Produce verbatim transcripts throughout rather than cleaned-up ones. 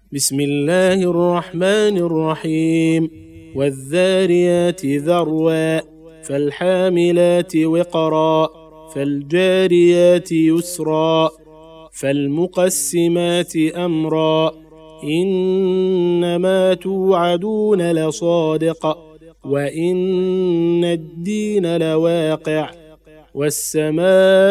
بسم الله الرحمن الرحيم. والذاريات ذروا فالحاملات وقرا فالجاريات يسرا فالمقسمات أمرا إنما توعدون لصادق وإن الدين لواقع والسماء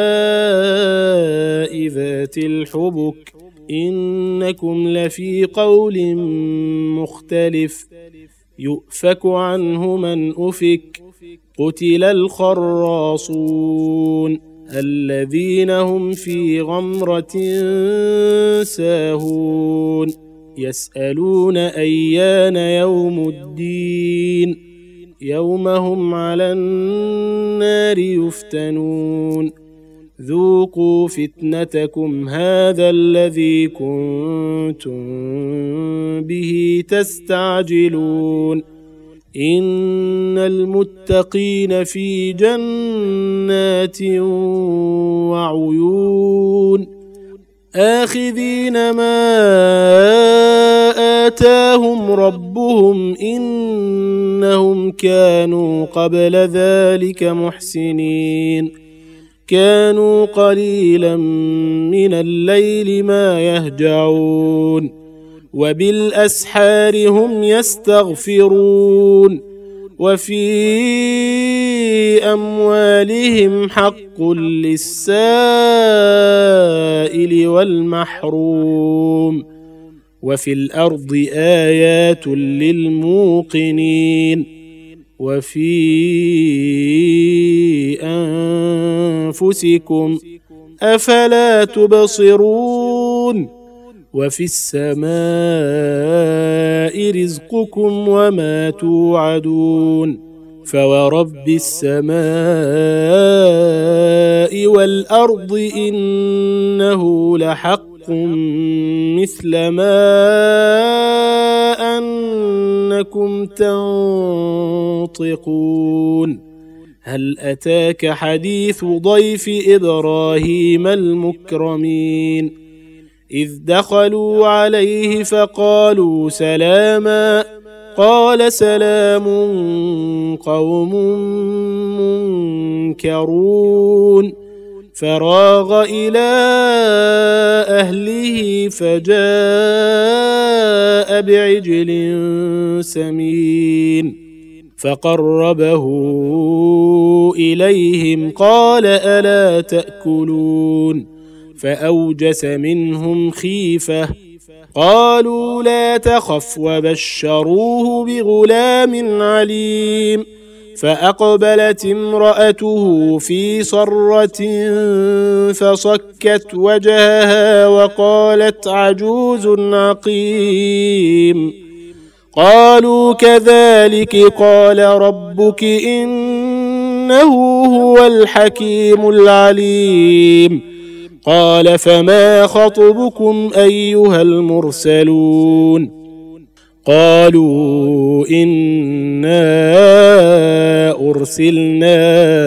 ذات الحبك إنكم لفي قول مختلف يؤفك عنه من أفك قتل الخراصون الذين هم في غمرة ساهون يسألون أيان يوم الدين يوم هم على النار يفتنون ذوقوا فتنتكم هذا الذي كنتم به تستعجلون إن المتقين في جنات وعيون آخذين ما آتاهم ربهم إنهم كانوا قبل ذلك محسنين كانوا قليلا من الليل ما يهجعون وبالأسحار هم يستغفرون وفي أموالهم حق للسائل والمحروم وفي الأرض آيات للموقنين وفي أنفسكم أفلا تبصرون وفي السماء رزقكم وما توعدون فورب السماء والأرض إنه لحق مثل ما أنكم تنطقون هل أتاك حديث ضيف إبراهيم المكرمين إذ دخلوا عليه فقالوا سلاما قال سلام قوم منكرون فراغ إلى أهله فجاء بعجل سمين فقربه إليهم قال ألا تأكلون فأوجس منهم خيفة قالوا لا تخف وبشروه بغلام عليم فأقبلت امرأته في صرة فصكت وجهها وقالت عجوز عقيم قالوا كذلك قال ربك إنه هو الحكيم العليم قال فما خطبكم أيها المرسلون قالوا إنا أرسلنا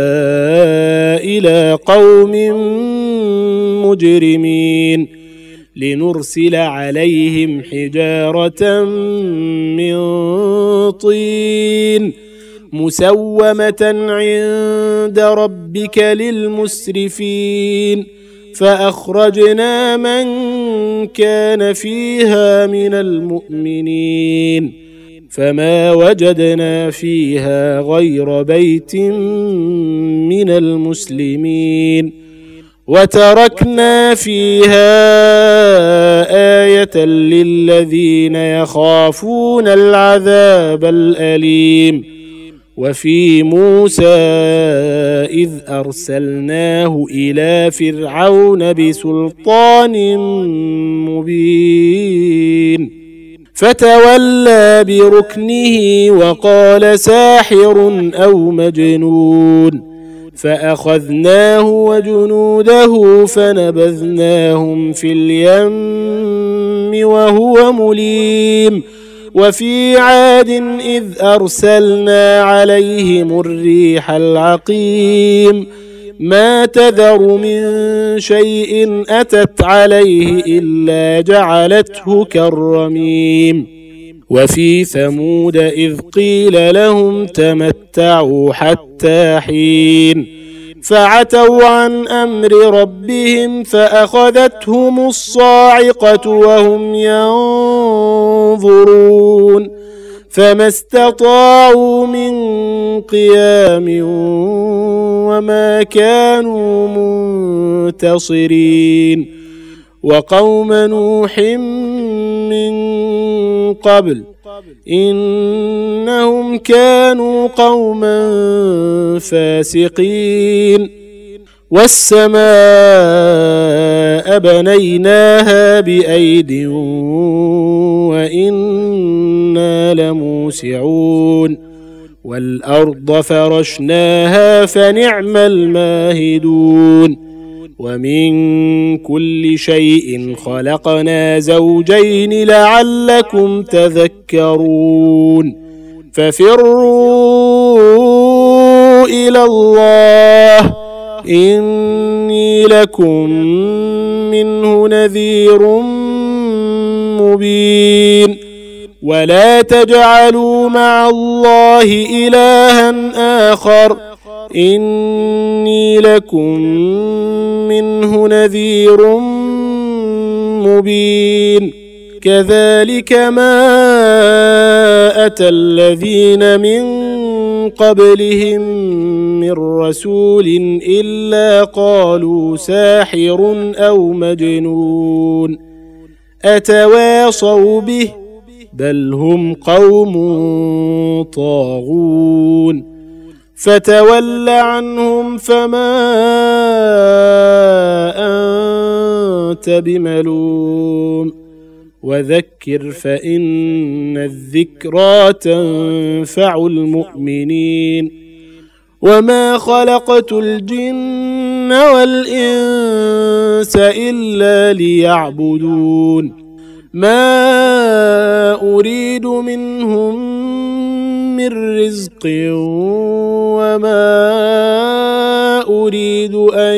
إلى قوم مجرمين لنرسل عليهم حجارة من طين مسومة عند ربك للمسرفين فأخرجنا من كان فيها من المؤمنين فما وجدنا فيها غير بيت من المسلمين وتركنا فيها آية للذين يخافون العذاب الأليم وفي موسى إذ أرسلناه إلى فرعون بسلطان مبين فتولى بركنه وقال ساحر أو مجنون فأخذناه وجنوده فنبذناهم في اليم وهو مليم وفي عاد إذ أرسلنا عليهم الريح العقيم ما تذر من شيء أتت عليه إلا جعلته كالرميم وفي ثمود إذ قيل لهم تمتعوا حتى حين فعتوا عن أمر ربهم فأخذتهم الصاعقة وهم ينظرون فما استطاعوا من قيام وما كانوا منتصرين وقوم نوح من قبل إنهم كانوا قوما فاسقين والسماء بنيناها بأيد وإنا لموسعون والأرض فرشناها فنعم الماهدون ومن كل شيء خلقنا زوجين لعلكم تذكرون ففروا إلى الله إني لكم منه نذير مبين ولا تجعلوا مع الله إلها آخر إني لكم منه نذير مبين كذلك ما أتى الذين من قبلهم من رسول إلا قالوا ساحر أو مجنون أتواصوا به بل هم قوم طاغون فتول عنهم فما أنت بملوم وذكر فإن الذكرى تنفع المؤمنين وما خلقت الجن والإنس إلا ليعبدون ما أريد منهم من رزق وما أريد أن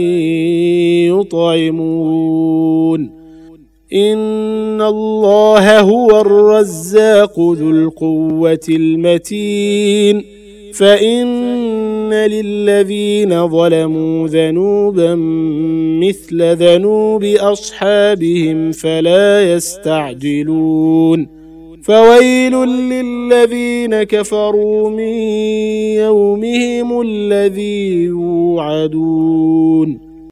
يطعمون إن الله هو الرزاق ذو القوة المتين فإن للذين ظلموا ذنوبا مثل ذنوب أصحابهم فلا يستعجلون فويل للذين كفروا من يومهم الذي يوعدون